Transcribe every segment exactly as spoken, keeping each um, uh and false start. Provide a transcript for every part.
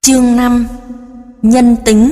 Chương năm. Nhân tính.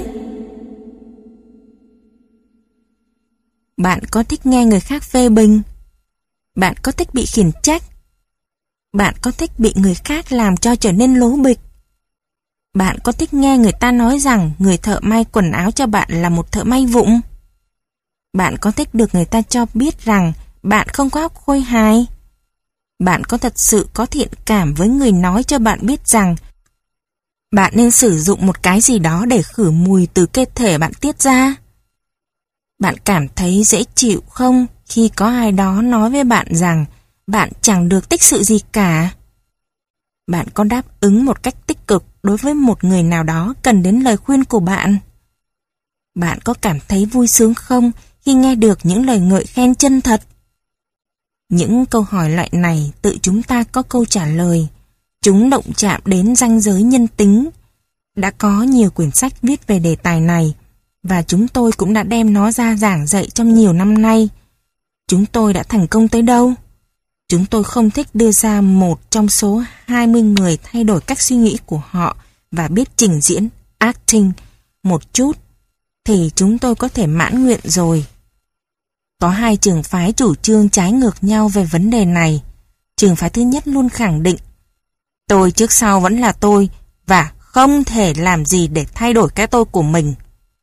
Bạn có thích nghe người khác phê bình? Bạn có thích bị khiển trách? Bạn có thích bị người khác làm cho trở nên lố bịch? Bạn có thích nghe người ta nói rằng người thợ may quần áo cho bạn là một thợ may vụng? Bạn có thích được người ta cho biết rằng bạn không có óc khôi hài? Bạn có thật sự có thiện cảm với người nói cho bạn biết rằng bạn nên sử dụng một cái gì đó để khử mùi từ cơ thể bạn tiết ra? Bạn cảm thấy dễ chịu không khi có ai đó nói với bạn rằng bạn chẳng được tích sự gì cả? Bạn có đáp ứng một cách tích cực đối với một người nào đó cần đến lời khuyên của bạn? Bạn có cảm thấy vui sướng không khi nghe được những lời ngợi khen chân thật? Những câu hỏi loại này tự chúng ta có câu trả lời. Chúng động chạm đến ranh giới nhân tính. Đã có nhiều quyển sách viết về đề tài này, và chúng tôi cũng đã đem nó ra giảng dạy trong nhiều năm nay. Chúng tôi đã thành công tới đâu? Chúng tôi không thích đưa ra một trong số hai mươi người thay đổi cách suy nghĩ của họ và biết trình diễn, acting, một chút, thì chúng tôi có thể mãn nguyện rồi. Có hai trường phái chủ trương trái ngược nhau về vấn đề này. Trường phái thứ nhất luôn khẳng định tôi trước sau vẫn là tôi và không thể làm gì để thay đổi cái tôi của mình.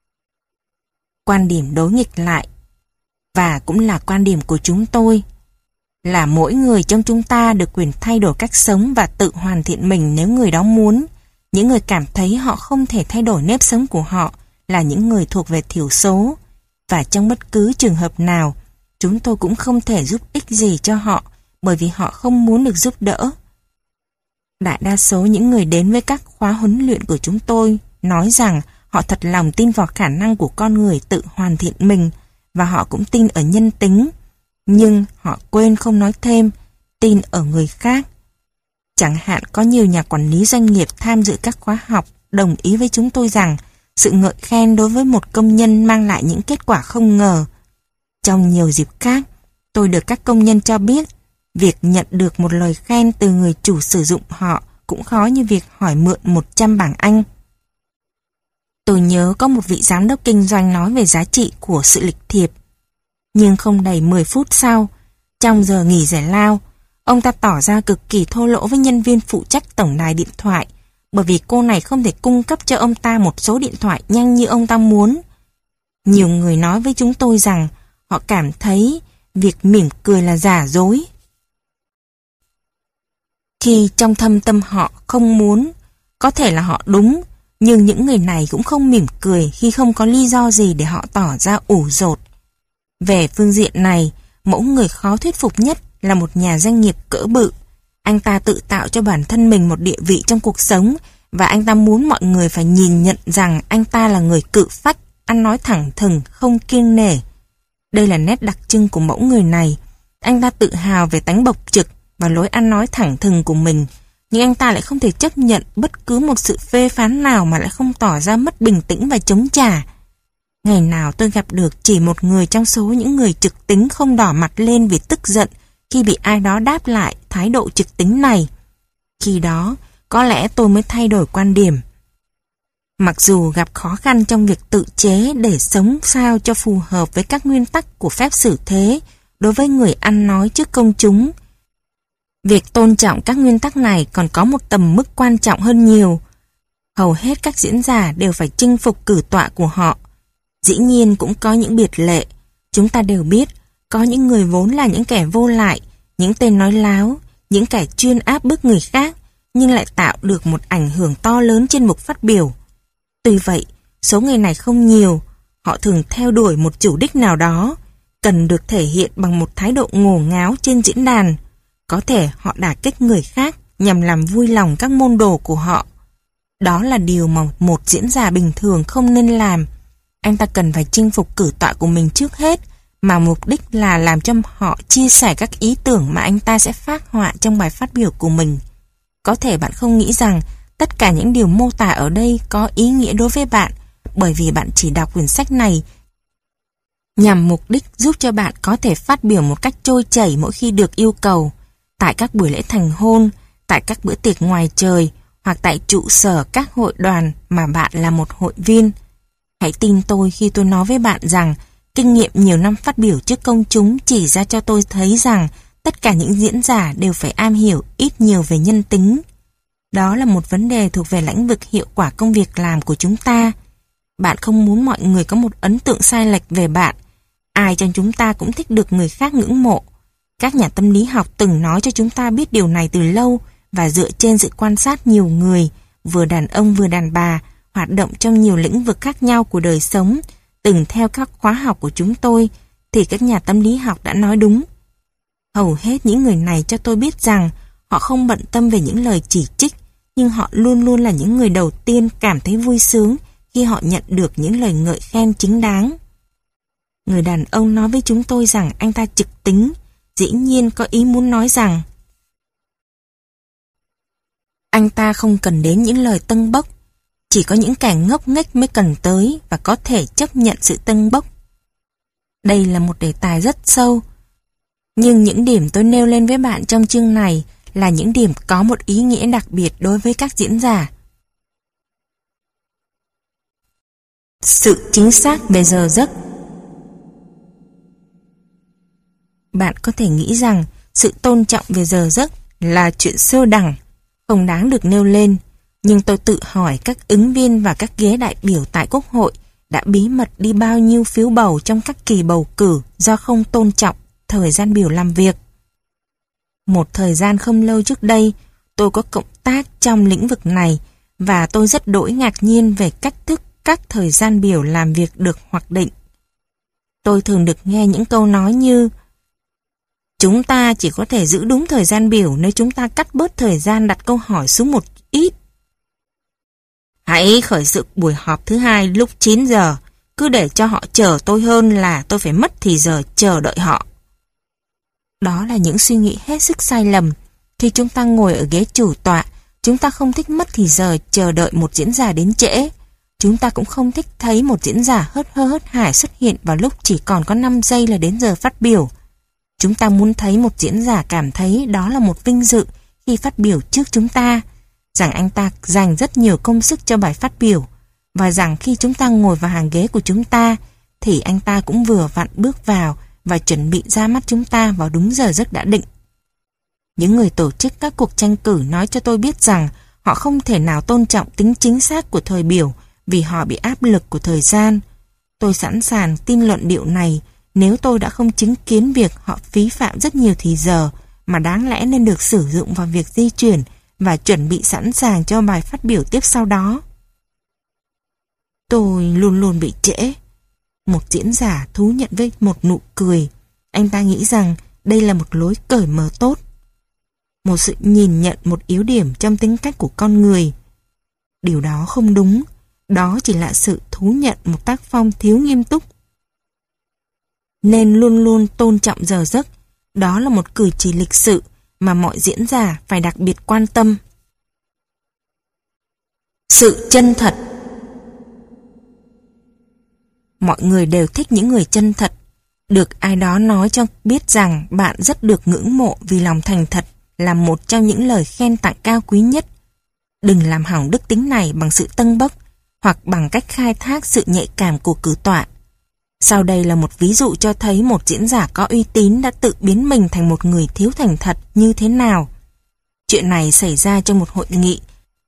Quan điểm đối nghịch lại, và cũng là quan điểm của chúng tôi, là mỗi người trong chúng ta được quyền thay đổi cách sống và tự hoàn thiện mình nếu người đó muốn. Những người cảm thấy họ không thể thay đổi nếp sống của họ là những người thuộc về thiểu số, và trong bất cứ trường hợp nào, chúng tôi cũng không thể giúp ích gì cho họ bởi vì họ không muốn được giúp đỡ. Đại đa số những người đến với các khóa huấn luyện của chúng tôi nói rằng họ thật lòng tin vào khả năng của con người tự hoàn thiện mình, và họ cũng tin ở nhân tính, nhưng họ quên không nói thêm tin ở người khác. Chẳng hạn có nhiều nhà quản lý doanh nghiệp tham dự các khóa học đồng ý với chúng tôi rằng sự ngợi khen đối với một công nhân mang lại những kết quả không ngờ. Trong nhiều dịp khác, tôi được các công nhân cho biết việc nhận được một lời khen từ người chủ sử dụng họ cũng khó như việc hỏi mượn một trăm bảng Anh. Tôi nhớ có một vị giám đốc kinh doanh nói về giá trị của sự lịch thiệp. Nhưng không đầy mười phút sau, trong giờ nghỉ giải lao, ông ta tỏ ra cực kỳ thô lỗ với nhân viên phụ trách tổng đài điện thoại, bởi vì cô này không thể cung cấp cho ông ta một số điện thoại nhanh như ông ta muốn. Nhiều người nói với chúng tôi rằng họ cảm thấy việc mỉm cười là giả dối. Khi trong thâm tâm họ không muốn, có thể là họ đúng, nhưng những người này cũng không mỉm cười khi không có lý do gì để họ tỏ ra ủ dột. Về phương diện này, mẫu người khó thuyết phục nhất là một nhà doanh nghiệp cỡ bự. Anh ta tự tạo cho bản thân mình một địa vị trong cuộc sống, và anh ta muốn mọi người phải nhìn nhận rằng anh ta là người cự phách, ăn nói thẳng thừng, không kiêng nể. Đây là nét đặc trưng của mẫu người này. Anh ta tự hào về tánh bộc trực và lối ăn nói thẳng thừng của mình, nhưng anh ta lại không thể chấp nhận bất cứ một sự phê phán nào mà lại không tỏ ra mất bình tĩnh và chống trả. Ngày nào tôi gặp được chỉ một người trong số những người trực tính không đỏ mặt lên vì tức giận khi bị ai đó đáp lại thái độ trực tính này. Khi đó, có lẽ tôi mới thay đổi quan điểm. Mặc dù gặp khó khăn trong việc tự chế để sống sao cho phù hợp với các nguyên tắc của phép xử thế đối với người ăn nói trước công chúng, việc tôn trọng các nguyên tắc này còn có một tầm mức quan trọng hơn nhiều. Hầu hết các diễn giả đều phải chinh phục cử tọa của họ. Dĩ nhiên cũng có những biệt lệ. Chúng ta đều biết có những người vốn là những kẻ vô lại, những tên nói láo, những kẻ chuyên áp bức người khác, nhưng lại tạo được một ảnh hưởng to lớn trên mục phát biểu. Tuy vậy, số người này không nhiều. Họ thường theo đuổi một chủ đích nào đó, cần được thể hiện bằng một thái độ ngổ ngáo trên diễn đàn. Có thể họ đả kích người khác nhằm làm vui lòng các môn đồ của họ. Đó là điều mà một diễn giả bình thường không nên làm. Anh ta cần phải chinh phục cử tọa của mình trước hết, mà mục đích là làm cho họ chia sẻ các ý tưởng mà anh ta sẽ phác họa trong bài phát biểu của mình. Có thể bạn không nghĩ rằng tất cả những điều mô tả ở đây có ý nghĩa đối với bạn, bởi vì bạn chỉ đọc quyển sách này nhằm mục đích giúp cho bạn có thể phát biểu một cách trôi chảy mỗi khi được yêu cầu, tại các buổi lễ thành hôn, tại các bữa tiệc ngoài trời, hoặc tại trụ sở các hội đoàn mà bạn là một hội viên. Hãy tin tôi khi tôi nói với bạn rằng kinh nghiệm nhiều năm phát biểu trước công chúng chỉ ra cho tôi thấy rằng tất cả những diễn giả đều phải am hiểu ít nhiều về nhân tính. Đó là một vấn đề thuộc về lĩnh vực hiệu quả công việc làm của chúng ta. Bạn không muốn mọi người có một ấn tượng sai lệch về bạn. Ai trong chúng ta cũng thích được người khác ngưỡng mộ. Các nhà tâm lý học từng nói cho chúng ta biết điều này từ lâu, và dựa trên sự quan sát nhiều người, vừa đàn ông vừa đàn bà, hoạt động trong nhiều lĩnh vực khác nhau của đời sống, từng theo các khóa học của chúng tôi, thì các nhà tâm lý học đã nói đúng. Hầu hết những người này cho tôi biết rằng họ không bận tâm về những lời chỉ trích, nhưng họ luôn luôn là những người đầu tiên cảm thấy vui sướng khi họ nhận được những lời ngợi khen chính đáng. Người đàn ông nói với chúng tôi rằng anh ta trực tính, dĩ nhiên có ý muốn nói rằng anh ta không cần đến những lời tâng bốc, chỉ có những kẻ ngốc nghếch mới cần tới và có thể chấp nhận sự tâng bốc. Đây là một đề tài rất sâu, nhưng những điểm tôi nêu lên với bạn trong chương này là những điểm có một ý nghĩa đặc biệt đối với các diễn giả. Sự chính xác về giờ giấc. Bạn có thể nghĩ rằng sự tôn trọng về giờ giấc là chuyện sơ đẳng, không đáng được nêu lên, nhưng tôi tự hỏi các ứng viên và các ghế đại biểu tại Quốc hội đã bí mật đi bao nhiêu phiếu bầu trong các kỳ bầu cử do không tôn trọng thời gian biểu làm việc. Một thời gian không lâu trước đây, tôi có cộng tác trong lĩnh vực này và tôi rất đỗi ngạc nhiên về cách thức các thời gian biểu làm việc được hoạch định. Tôi thường được nghe những câu nói như: chúng ta chỉ có thể giữ đúng thời gian biểu nếu chúng ta cắt bớt thời gian đặt câu hỏi xuống một ít. Hãy khởi sự buổi họp thứ hai lúc chín giờ, cứ để cho họ chờ tôi hơn là tôi phải mất thì giờ chờ đợi họ. Đó là những suy nghĩ hết sức sai lầm. Khi chúng ta ngồi ở ghế chủ tọa, chúng ta không thích mất thì giờ chờ đợi một diễn giả đến trễ. Chúng ta cũng không thích thấy một diễn giả hớt hơ hớt hải xuất hiện vào lúc chỉ còn có năm giây là đến giờ phát biểu. Chúng ta muốn thấy một diễn giả cảm thấy đó là một vinh dự khi phát biểu trước chúng ta, rằng anh ta dành rất nhiều công sức cho bài phát biểu, và rằng khi chúng ta ngồi vào hàng ghế của chúng ta, thì anh ta cũng vừa vặn bước vào và chuẩn bị ra mắt chúng ta vào đúng giờ giấc đã định. Những người tổ chức các cuộc tranh cử nói cho tôi biết rằng họ không thể nào tôn trọng tính chính xác của thời biểu vì họ bị áp lực của thời gian. Tôi sẵn sàng tin luận điệu này nếu tôi đã không chứng kiến việc họ phí phạm rất nhiều thì giờ mà đáng lẽ nên được sử dụng vào việc di chuyển và chuẩn bị sẵn sàng cho bài phát biểu tiếp sau đó. Tôi luôn luôn bị trễ. Một diễn giả thú nhận với một nụ cười. Anh ta nghĩ rằng đây là một lối cởi mở tốt, một sự nhìn nhận một yếu điểm trong tính cách của con người. Điều đó không đúng. Đó chỉ là sự thú nhận một tác phong thiếu nghiêm túc. Nên luôn luôn tôn trọng giờ giấc. Đó là một cử chỉ lịch sự mà mọi diễn giả phải đặc biệt quan tâm. Sự chân thật. Mọi người đều thích những người chân thật. Được ai đó nói cho biết rằng bạn rất được ngưỡng mộ vì lòng thành thật là một trong những lời khen tặng cao quý nhất. Đừng làm hỏng đức tính này bằng sự tâng bốc hoặc bằng cách khai thác sự nhạy cảm của cử tọa. Sau đây là một ví dụ cho thấy một diễn giả có uy tín đã tự biến mình thành một người thiếu thành thật như thế nào. Chuyện này xảy ra trong một hội nghị.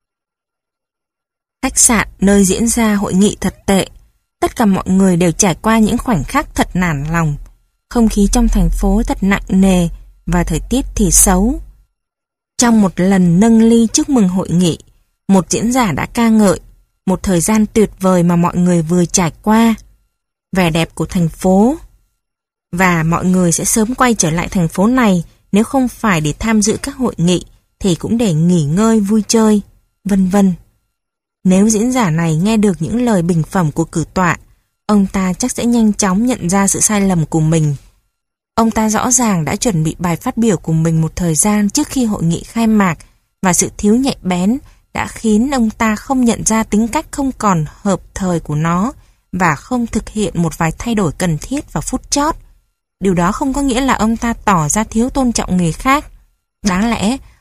Khách sạn nơi diễn ra hội nghị thật tệ. Tất cả mọi người đều trải qua những khoảnh khắc thật nản lòng. Không khí trong thành phố thật nặng nề và thời tiết thì xấu. Trong một lần nâng ly chúc mừng hội nghị, một diễn giả đã ca ngợi một thời gian tuyệt vời mà mọi người vừa trải qua, vẻ đẹp của thành phố, và mọi người sẽ sớm quay trở lại thành phố này nếu không phải để tham dự các hội nghị thì cũng để nghỉ ngơi vui chơi, vân vân. Nếu diễn giả này nghe được những lời bình phẩm của cử tọa, ông ta chắc sẽ nhanh chóng nhận ra sự sai lầm của mình. Ông ta rõ ràng đã chuẩn bị bài phát biểu của mình một thời gian trước khi hội nghị khai mạc, và sự thiếu nhạy bén đã khiến ông ta không nhận ra tính cách không còn hợp thời của nó và không thực hiện một vài thay đổi cần thiết vào phút chót. Điều đó không có nghĩa là ông ta tỏ ra thiếu tôn trọng người khác. Đáng lẽ,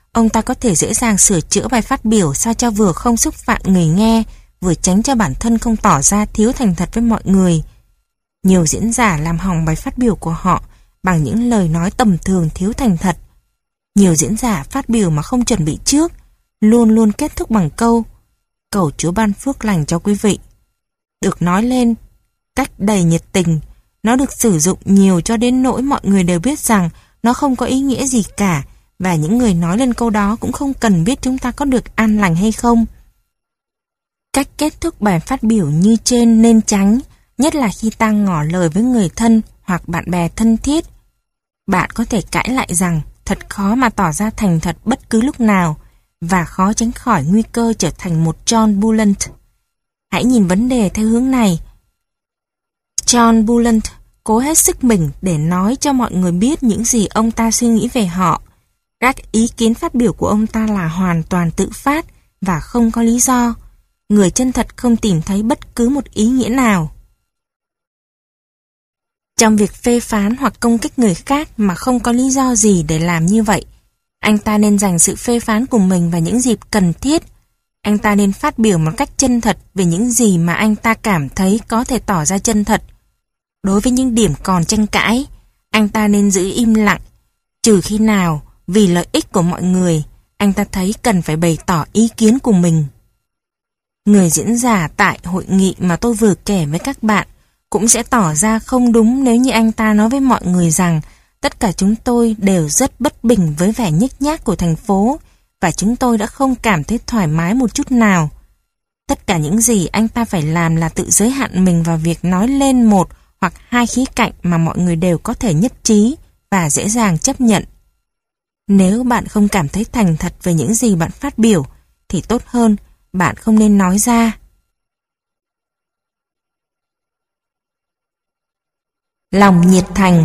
ông ta có thể dễ dàng sửa chữa bài phát biểu sao cho vừa không xúc phạm người nghe, vừa tránh cho bản thân không tỏ ra thiếu thành thật với mọi người. Nhiều diễn giả làm hỏng bài phát biểu của họ bằng những lời nói tầm thường thiếu thành thật. Nhiều diễn giả phát biểu mà không chuẩn bị trước, luôn luôn kết thúc bằng câu cầu Chúa ban phước lành cho quý vị. Được nói lên cách đầy nhiệt tình, nó được sử dụng nhiều cho đến nỗi mọi người đều biết rằng nó không có ý nghĩa gì cả, và những người nói lên câu đó cũng không cần biết chúng ta có được an lành hay không. Cách kết thúc bài phát biểu như trên nên tránh, nhất là khi ta ngỏ lời với người thân hoặc bạn bè thân thiết. Bạn có thể cãi lại rằng thật khó mà tỏ ra thành thật bất cứ lúc nào, và khó tránh khỏi nguy cơ trở thành một John Bullen. Hãy nhìn vấn đề theo hướng này. John Bullen cố hết sức mình để nói cho mọi người biết những gì ông ta suy nghĩ về họ. Các ý kiến phát biểu của ông ta là hoàn toàn tự phát và không có lý do. Người chân thật không tìm thấy bất cứ một ý nghĩa nào trong việc phê phán hoặc công kích người khác mà không có lý do gì để làm như vậy. Anh ta nên dành sự phê phán của mình vào những dịp cần thiết. Anh ta nên phát biểu một cách chân thật về những gì mà anh ta cảm thấy có thể tỏ ra chân thật. Đối với những điểm còn tranh cãi, anh ta nên giữ im lặng, trừ khi nào, vì lợi ích của mọi người, anh ta thấy cần phải bày tỏ ý kiến của mình. Người diễn giả tại hội nghị mà tôi vừa kể với các bạn cũng sẽ tỏ ra không đúng nếu như anh ta nói với mọi người rằng tất cả chúng tôi đều rất bất bình với vẻ nhếch nhác của thành phố và chúng tôi đã không cảm thấy thoải mái một chút nào. Tất cả những gì anh ta phải làm là tự giới hạn mình vào việc nói lên một hoặc hai khía cạnh mà mọi người đều có thể nhất trí và dễ dàng chấp nhận. Nếu bạn không cảm thấy thành thật về những gì bạn phát biểu, thì tốt hơn bạn không nên nói ra. Lòng nhiệt thành.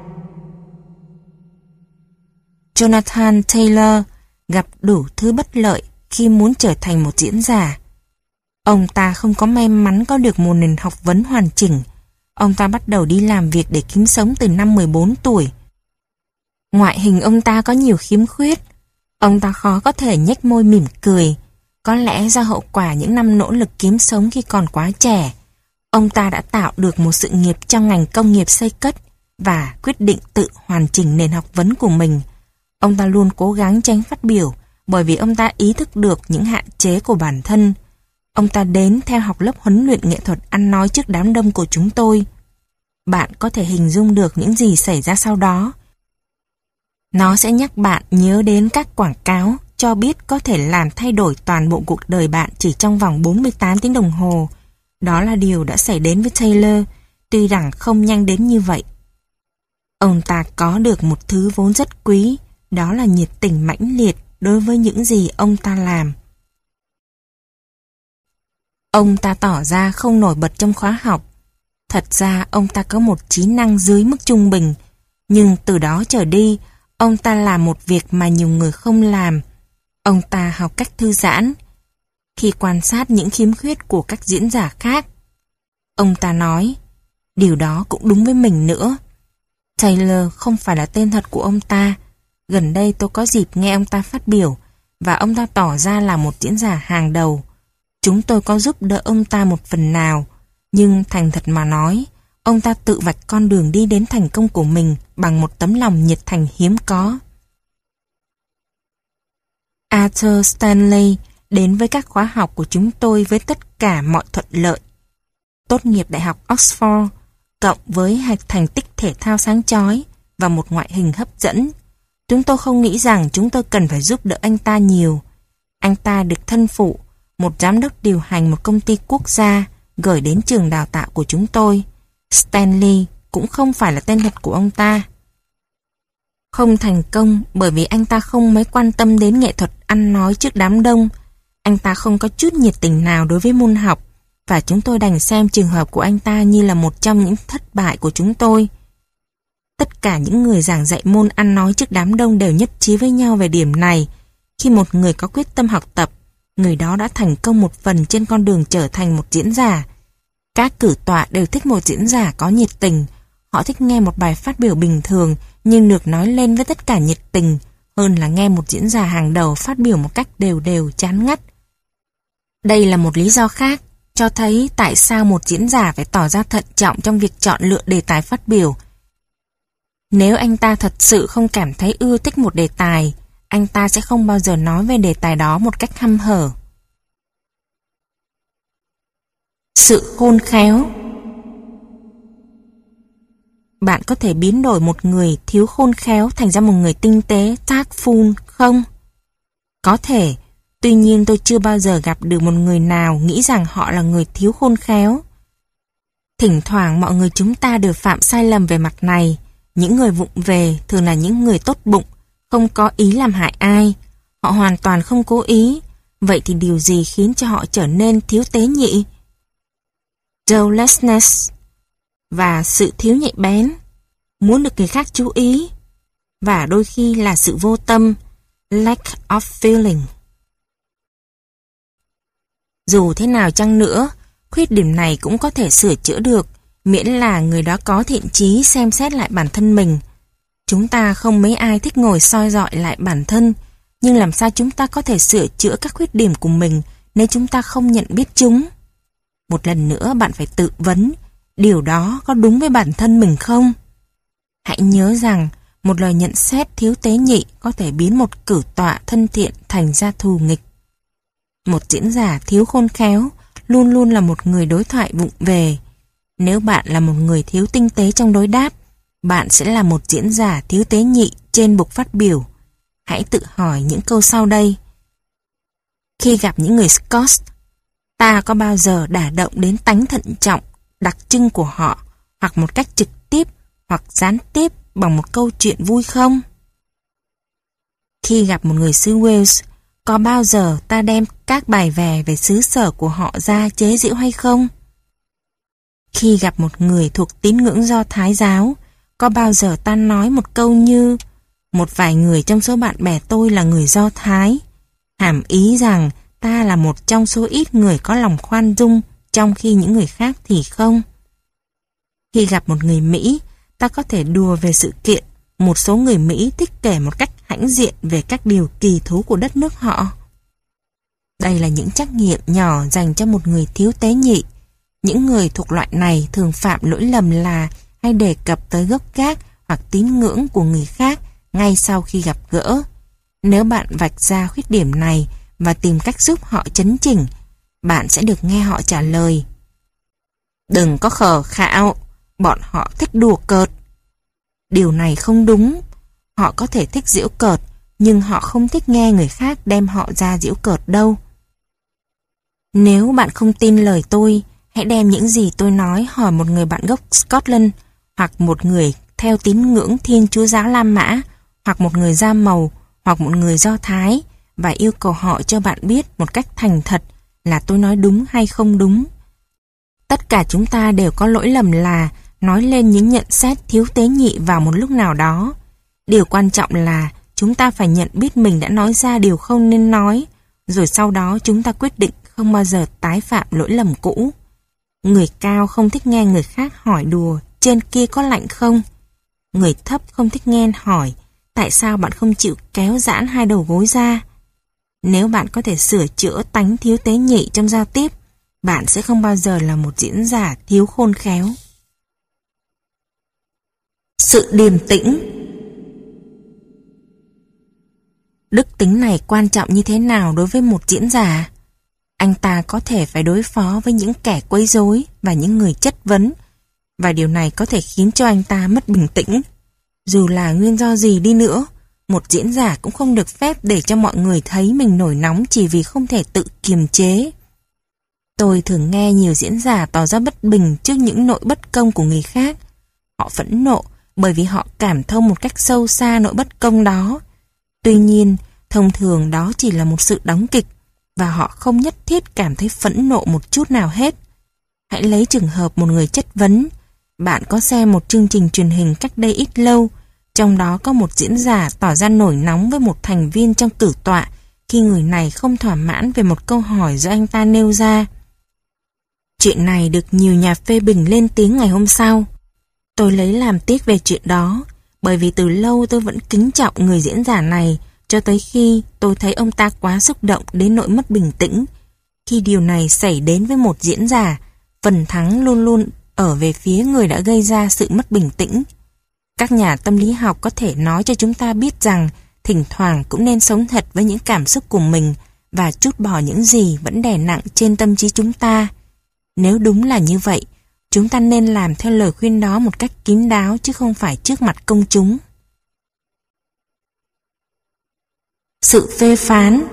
Jonathan Taylor gặp đủ thứ bất lợi khi muốn trở thành một diễn giả. Ông ta không có may mắn có được một nền học vấn hoàn chỉnh. Ông ta bắt đầu đi làm việc để kiếm sống từ năm mười bốn tuổi. Ngoại hình ông ta có nhiều khiếm khuyết. Ông ta khó có thể nhếch môi mỉm cười. Có lẽ do hậu quả những năm nỗ lực kiếm sống khi còn quá trẻ, ông ta đã tạo được một sự nghiệp trong ngành công nghiệp xây cất và quyết định tự hoàn chỉnh nền học vấn của mình. Ông ta luôn cố gắng tránh phát biểu bởi vì ông ta ý thức được những hạn chế của bản thân. Ông ta đến theo học lớp huấn luyện nghệ thuật ăn nói trước đám đông của chúng tôi. Bạn có thể hình dung được những gì xảy ra sau đó. Nó sẽ nhắc bạn nhớ đến các quảng cáo cho biết có thể làm thay đổi toàn bộ cuộc đời bạn chỉ trong vòng bốn mươi tám tiếng đồng hồ. Đó là điều đã xảy đến với Taylor, tuy rằng không nhanh đến như vậy. Ông ta có được một thứ vốn rất quý, đó là nhiệt tình mãnh liệt đối với những gì ông ta làm. Ông ta tỏ ra không nổi bật trong khóa học. Thật ra ông ta có một trí năng dưới mức trung bình, nhưng từ đó trở đi, ông ta làm một việc mà nhiều người không làm. Ông ta học cách thư giãn. Khi quan sát những khiếm khuyết của các diễn giả khác, ông ta nói, điều đó cũng đúng với mình nữa. Taylor không phải là tên thật của ông ta. Gần đây tôi có dịp nghe ông ta phát biểu, và ông ta tỏ ra là một diễn giả hàng đầu. Chúng tôi có giúp đỡ ông ta một phần nào, nhưng thành thật mà nói, ông ta tự vạch con đường đi đến thành công của mình bằng một tấm lòng nhiệt thành hiếm có. Arthur Stanley đến với các khóa học của chúng tôi với tất cả mọi thuận lợi. Tốt nghiệp Đại học Oxford, cộng với hai thành tích thể thao sáng chói và một ngoại hình hấp dẫn. Chúng tôi không nghĩ rằng chúng tôi cần phải giúp đỡ anh ta nhiều. Anh ta được thân phụ, một giám đốc điều hành một công ty quốc gia, gửi đến trường đào tạo của chúng tôi. Stanley cũng không phải là tên thật của ông ta. Không thành công bởi vì anh ta không mấy quan tâm đến nghệ thuật ăn nói trước đám đông. Anh ta không có chút nhiệt tình nào đối với môn học, và chúng tôi đành xem trường hợp của anh ta như là một trong những thất bại của chúng tôi. Tất cả những người giảng dạy môn ăn nói trước đám đông đều nhất trí với nhau về điểm này. Khi một người có quyết tâm học tập, người đó đã thành công một phần trên con đường trở thành một diễn giả. Các cử tọa đều thích một diễn giả có nhiệt tình. Họ thích nghe một bài phát biểu bình thường nhưng được nói lên với tất cả nhiệt tình, hơn là nghe một diễn giả hàng đầu phát biểu một cách đều đều chán ngắt. Đây là một lý do khác cho thấy tại sao một diễn giả phải tỏ ra thận trọng trong việc chọn lựa đề tài phát biểu. Nếu anh ta thật sự không cảm thấy ưa thích một đề tài, anh ta sẽ không bao giờ nói về đề tài đó một cách hăm hở. Sự khôn khéo. Bạn có thể biến đổi một người thiếu khôn khéo thành ra một người tinh tế, tactful không? Có thể, tuy nhiên tôi chưa bao giờ gặp được một người nào nghĩ rằng họ là người thiếu khôn khéo. Thỉnh thoảng mọi người chúng ta đều phạm sai lầm về mặt này. Những người vụng về thường là những người tốt bụng, không có ý làm hại ai. Họ hoàn toàn không cố ý. Vậy thì điều gì khiến cho họ trở nên thiếu tế nhị? Carelessness và sự thiếu nhạy bén, muốn được người khác chú ý, và đôi khi là sự vô tâm, lack of feeling. Dù thế nào chăng nữa, khuyết điểm này cũng có thể sửa chữa được, miễn là người đó có thiện chí xem xét lại bản thân mình. Chúng ta không mấy ai thích ngồi soi dọi lại bản thân, nhưng làm sao chúng ta có thể sửa chữa các khuyết điểm của mình nếu chúng ta không nhận biết chúng? Một lần nữa bạn phải tự vấn, điều đó có đúng với bản thân mình không? Hãy nhớ rằng, một lời nhận xét thiếu tế nhị có thể biến một cử tọa thân thiện thành ra thù nghịch. Một diễn giả thiếu khôn khéo luôn luôn là một người đối thoại vụng về. Nếu bạn là một người thiếu tinh tế trong đối đáp, bạn sẽ là một diễn giả thiếu tế nhị trên bục phát biểu. Hãy tự hỏi những câu sau đây. Khi gặp những người Scots, ta có bao giờ đả động đến tánh thận trọng, đặc trưng của họ, hoặc một cách trực tiếp, hoặc gián tiếp bằng một câu chuyện vui không? Khi gặp một người xứ Wales, có bao giờ ta đem các bài vè về xứ sở của họ ra chế giễu hay không? Khi gặp một người thuộc tín ngưỡng Do Thái giáo, có bao giờ ta nói một câu như một vài người trong số bạn bè tôi là người Do Thái, hàm ý rằng ta là một trong số ít người có lòng khoan dung, trong khi những người khác thì không? Khi gặp một người Mỹ, ta có thể đùa về sự kiện một số người Mỹ thích kể một cách hãnh diện về các điều kỳ thú của đất nước họ. Đây là những trắc nghiệm nhỏ dành cho một người thiếu tế nhị. Những người thuộc loại này thường phạm lỗi lầm là hay đề cập tới gốc gác hoặc tín ngưỡng của người khác ngay sau khi gặp gỡ. Nếu bạn vạch ra khuyết điểm này và tìm cách giúp họ chấn chỉnh, bạn sẽ được nghe họ trả lời: đừng có khờ khạo, bọn họ thích đùa cợt. Điều này không đúng. Họ có thể thích giễu cợt, nhưng họ không thích nghe người khác đem họ ra giễu cợt đâu. Nếu bạn không tin lời tôi, hãy đem những gì tôi nói hỏi một người bạn gốc Scotland, hoặc một người theo tín ngưỡng Thiên Chúa giáo La Mã, hoặc một người da màu, hoặc một người Do Thái, và yêu cầu họ cho bạn biết một cách thành thật là tôi nói đúng hay không đúng. Tất cả chúng ta đều có lỗi lầm là nói lên những nhận xét thiếu tế nhị vào một lúc nào đó. Điều quan trọng là chúng ta phải nhận biết mình đã nói ra điều không nên nói, rồi sau đó chúng ta quyết định không bao giờ tái phạm lỗi lầm cũ. Người cao không thích nghe người khác hỏi đùa trên kia có lạnh không? Người thấp không thích nghe hỏi tại sao bạn không chịu kéo giãn hai đầu gối ra. Nếu bạn có thể sửa chữa tánh thiếu tế nhị trong giao tiếp, bạn sẽ không bao giờ là một diễn giả thiếu khôn khéo. Sự điềm tĩnh. Đức tính này quan trọng như thế nào đối với một diễn giả? Anh ta có thể phải đối phó với những kẻ quấy rối và những người chất vấn, và điều này có thể khiến cho anh ta mất bình tĩnh. Dù là nguyên do gì đi nữa, một diễn giả cũng không được phép để cho mọi người thấy mình nổi nóng chỉ vì không thể tự kiềm chế. Tôi thường nghe nhiều diễn giả tỏ ra bất bình trước những nỗi bất công của người khác. Họ phẫn nộ bởi vì họ cảm thông một cách sâu xa nỗi bất công đó. Tuy nhiên, thông thường đó chỉ là một sự đóng kịch, và họ không nhất thiết cảm thấy phẫn nộ một chút nào hết. Hãy lấy trường hợp một người chất vấn. Bạn có xem một chương trình truyền hình cách đây ít lâu, trong đó có một diễn giả tỏ ra nổi nóng với một thành viên trong cử tọa khi người này không thỏa mãn về một câu hỏi do anh ta nêu ra. Chuyện này được nhiều nhà phê bình lên tiếng ngày hôm sau. Tôi lấy làm tiếc về chuyện đó, Bởi vì từ lâu tôi vẫn kính trọng người diễn giả này, cho tới khi tôi thấy ông ta quá xúc động đến nỗi mất bình tĩnh. Khi điều này xảy đến với một diễn giả, phần thắng luôn luôn ở về phía người đã gây ra sự mất bình tĩnh. Các nhà tâm lý học có thể nói cho chúng ta biết rằng thỉnh thoảng cũng nên sống thật với những cảm xúc của mình và trút bỏ những gì vẫn đè nặng trên tâm trí chúng ta. Nếu đúng là như vậy, chúng ta nên làm theo lời khuyên đó một cách kín đáo chứ không phải trước mặt công chúng. Sự phê phán.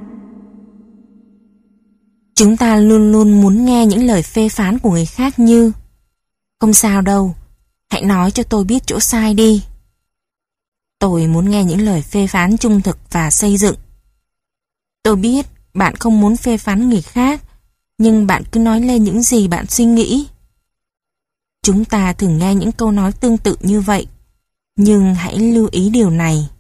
Chúng ta luôn luôn muốn nghe những lời phê phán của người khác như: không sao đâu, hãy nói cho tôi biết chỗ sai đi. Tôi muốn nghe những lời phê phán trung thực và xây dựng. Tôi biết bạn không muốn phê phán người khác, nhưng bạn cứ nói lên những gì bạn suy nghĩ. Chúng ta thường nghe những câu nói tương tự như vậy, nhưng hãy lưu ý điều này.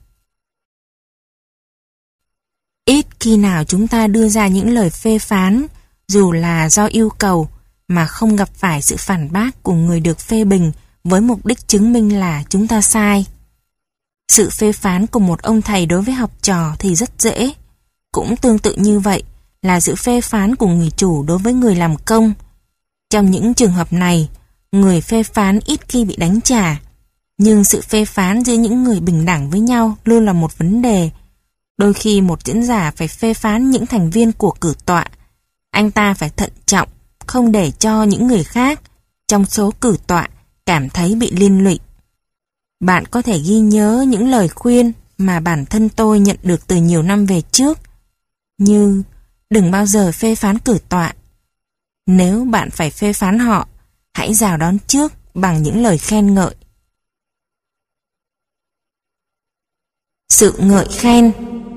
Ít khi nào chúng ta đưa ra những lời phê phán, dù là do yêu cầu, mà không gặp phải sự phản bác của người được phê bình với mục đích chứng minh là chúng ta sai. Sự phê phán của một ông thầy đối với học trò thì rất dễ. Cũng tương tự như vậy là sự phê phán của người chủ đối với người làm công. Trong những trường hợp này, người phê phán ít khi bị đánh trả, nhưng sự phê phán giữa những người bình đẳng với nhau luôn là một vấn đề. Đôi khi một diễn giả phải phê phán những thành viên của cử tọa. Anh ta phải thận trọng, không để cho những người khác trong số cử tọa cảm thấy bị liên lụy. Bạn có thể ghi nhớ những lời khuyên mà bản thân tôi nhận được từ nhiều năm về trước, như đừng bao giờ phê phán cử tọa. Nếu bạn phải phê phán họ, hãy chào đón trước bằng những lời khen ngợi. Sự ngợi khen.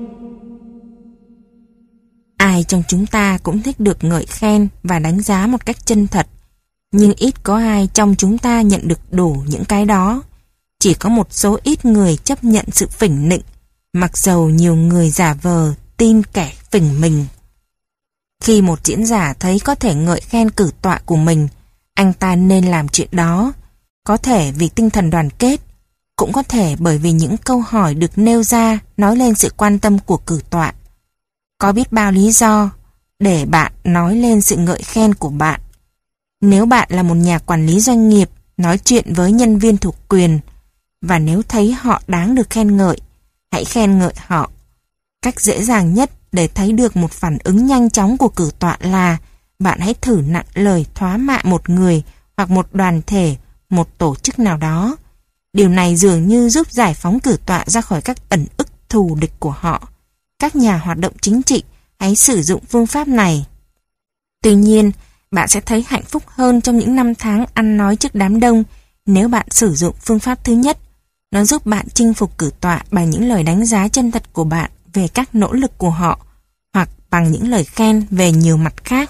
Ai trong chúng ta cũng thích được ngợi khen và đánh giá một cách chân thật, nhưng ít có ai trong chúng ta nhận được đủ những cái đó. Chỉ có một số ít người chấp nhận sự phỉnh nịnh, mặc dầu nhiều người giả vờ tin kẻ phỉnh mình. Khi một diễn giả thấy có thể ngợi khen cử tọa của mình, anh ta nên làm chuyện đó, có thể vì tinh thần đoàn kết, cũng có thể bởi vì những câu hỏi được nêu ra nói lên sự quan tâm của cử tọa. Có biết bao lý do để bạn nói lên sự ngợi khen của bạn. Nếu bạn là một nhà quản lý doanh nghiệp nói chuyện với nhân viên thuộc quyền, và nếu thấy họ đáng được khen ngợi, hãy khen ngợi họ. Cách dễ dàng nhất để thấy được một phản ứng nhanh chóng của cử tọa là bạn hãy thử nặng lời thoá mạ một người hoặc một đoàn thể, một tổ chức nào đó. Điều này dường như giúp giải phóng cử tọa ra khỏi các ẩn ức thù địch của họ. Các nhà hoạt động chính trị hãy sử dụng phương pháp này. Tuy nhiên, bạn sẽ thấy hạnh phúc hơn trong những năm tháng ăn nói trước đám đông nếu bạn sử dụng phương pháp thứ nhất. Nó giúp bạn chinh phục cử tọa bằng những lời đánh giá chân thật của bạn về các nỗ lực của họ, hoặc bằng những lời khen về nhiều mặt khác.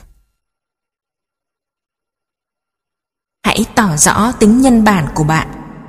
Hãy tỏ rõ tính nhân bản của bạn.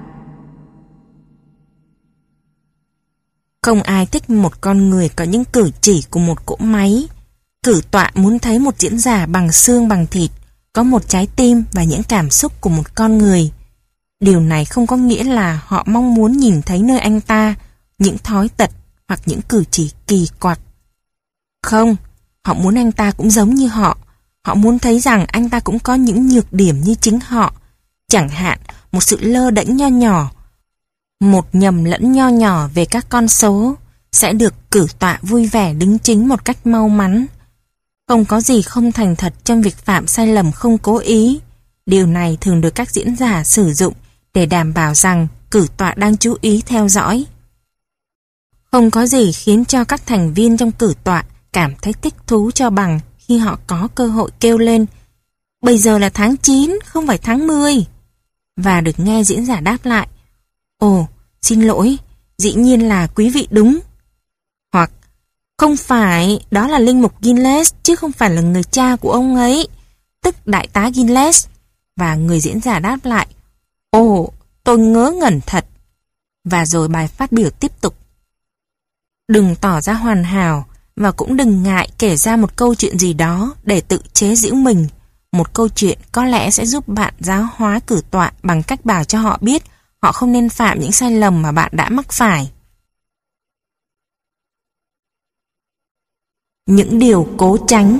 Không ai thích một con người có những cử chỉ của một cỗ máy. Cử tọa muốn thấy một diễn giả bằng xương bằng thịt, có một trái tim và những cảm xúc của một con người. Điều này không có nghĩa là họ mong muốn nhìn thấy nơi anh ta những thói tật hoặc những cử chỉ kỳ quặc. Không, họ muốn anh ta cũng giống như họ. Họ muốn thấy rằng anh ta cũng có những nhược điểm như chính họ. Chẳng hạn, một sự lơ đễnh nho nhỏ, một nhầm lẫn nho nhỏ về các con số sẽ được cử tọa vui vẻ đính chính một cách mau mắn. Không có gì không thành thật trong việc phạm sai lầm không cố ý. Điều này thường được các diễn giả sử dụng để đảm bảo rằng cử tọa đang chú ý theo dõi. Không có gì khiến cho các thành viên trong cử tọa cảm thấy thích thú cho bằng khi họ có cơ hội kêu lên: bây giờ là tháng chín, không phải tháng mười. Và được nghe diễn giả đáp lại: ồ, xin lỗi, dĩ nhiên là quý vị đúng. Hoặc: không phải, đó là linh mục Gilles chứ không phải là người cha của ông ấy, tức đại tá Gilles. Và người diễn giả đáp lại: ồ, tôi ngớ ngẩn thật. Và rồi bài phát biểu tiếp tục. Đừng tỏ ra hoàn hảo và cũng đừng ngại kể ra một câu chuyện gì đó để tự chế giễu mình. Một câu chuyện có lẽ sẽ giúp bạn giáo hóa cử tọa bằng cách bảo cho họ biết Họ không nên phạm những sai lầm mà bạn đã mắc phải. Những điều cố tránh.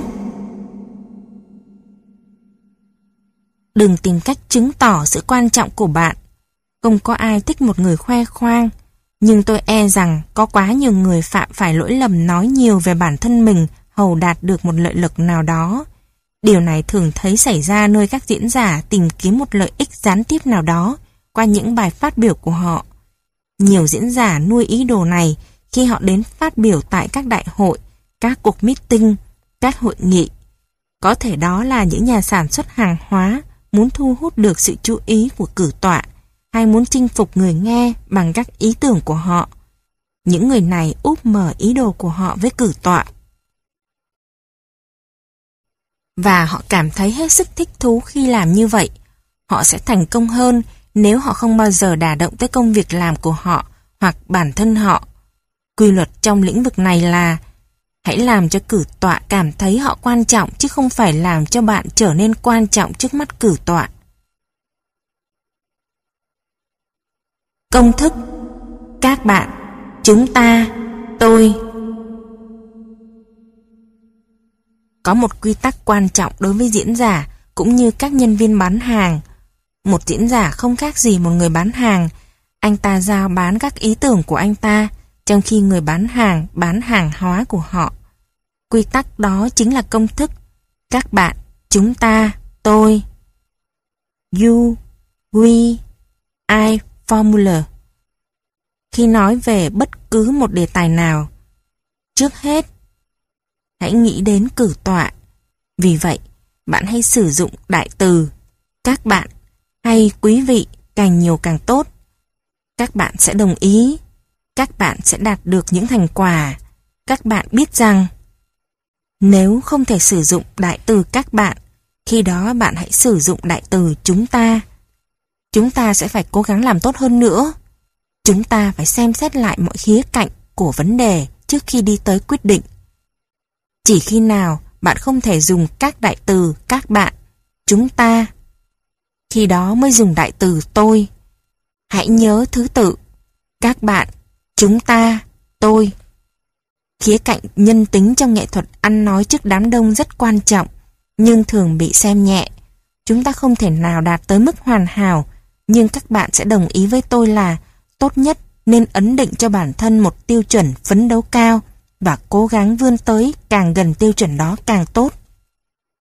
Đừng tìm cách chứng tỏ sự quan trọng của bạn. Không có ai thích một người khoe khoang, nhưng tôi e rằng có quá nhiều người phạm phải lỗi lầm nói nhiều về bản thân mình hầu đạt được một lợi lực nào đó. Điều này thường thấy xảy ra nơi các diễn giả tìm kiếm một lợi ích gián tiếp nào đó qua những bài phát biểu của họ. Nhiều diễn giả nuôi ý đồ này khi họ đến phát biểu tại các đại hội, các cuộc meeting, các hội nghị. Có thể đó là những nhà sản xuất hàng hóa muốn thu hút được sự chú ý của cử tọa, hay muốn chinh phục người nghe bằng các ý tưởng của họ. Những người này úp mở ý đồ của họ với cử tọa. Và họ cảm thấy hết sức thích thú khi làm như vậy. Họ sẽ thành công hơn nếu họ không bao giờ đả động tới công việc làm của họ hoặc bản thân họ. Quy luật trong lĩnh vực này là hãy làm cho cử tọa cảm thấy họ quan trọng, chứ không phải làm cho bạn trở nên quan trọng trước mắt cử tọa. Công thức. Các bạn, chúng ta, tôi. Có một quy tắc quan trọng đối với diễn giả cũng như các nhân viên bán hàng. Một diễn giả không khác gì một người bán hàng. Anh ta giao bán các ý tưởng của anh ta, trong khi người bán hàng bán hàng hóa của họ. Quy tắc đó chính là công thức. Các bạn, chúng ta, tôi. You, we, I formula. Khi nói về bất cứ một đề tài nào, trước hết, hãy nghĩ đến cử tọa. Vì vậy, bạn hãy sử dụng đại từ các bạn hay quý vị càng nhiều càng tốt. Các bạn sẽ đồng ý. Các bạn sẽ đạt được những thành quả. Các bạn biết rằng nếu không thể sử dụng đại từ các bạn, khi đó bạn hãy sử dụng đại từ chúng ta. Chúng ta sẽ phải cố gắng làm tốt hơn nữa. Chúng ta phải xem xét lại mọi khía cạnh của vấn đề trước khi đi tới quyết định. Chỉ khi nào bạn không thể dùng các đại từ các bạn, chúng ta, khi đó mới dùng đại từ tôi. Hãy nhớ thứ tự các bạn, chúng ta, tôi. Khía cạnh nhân tính trong nghệ thuật ăn nói trước đám đông rất quan trọng, nhưng thường bị xem nhẹ. Chúng ta không thể nào đạt tới mức hoàn hảo, nhưng các bạn sẽ đồng ý với tôi là tốt nhất nên ấn định cho bản thân một tiêu chuẩn phấn đấu cao và cố gắng vươn tới càng gần tiêu chuẩn đó càng tốt.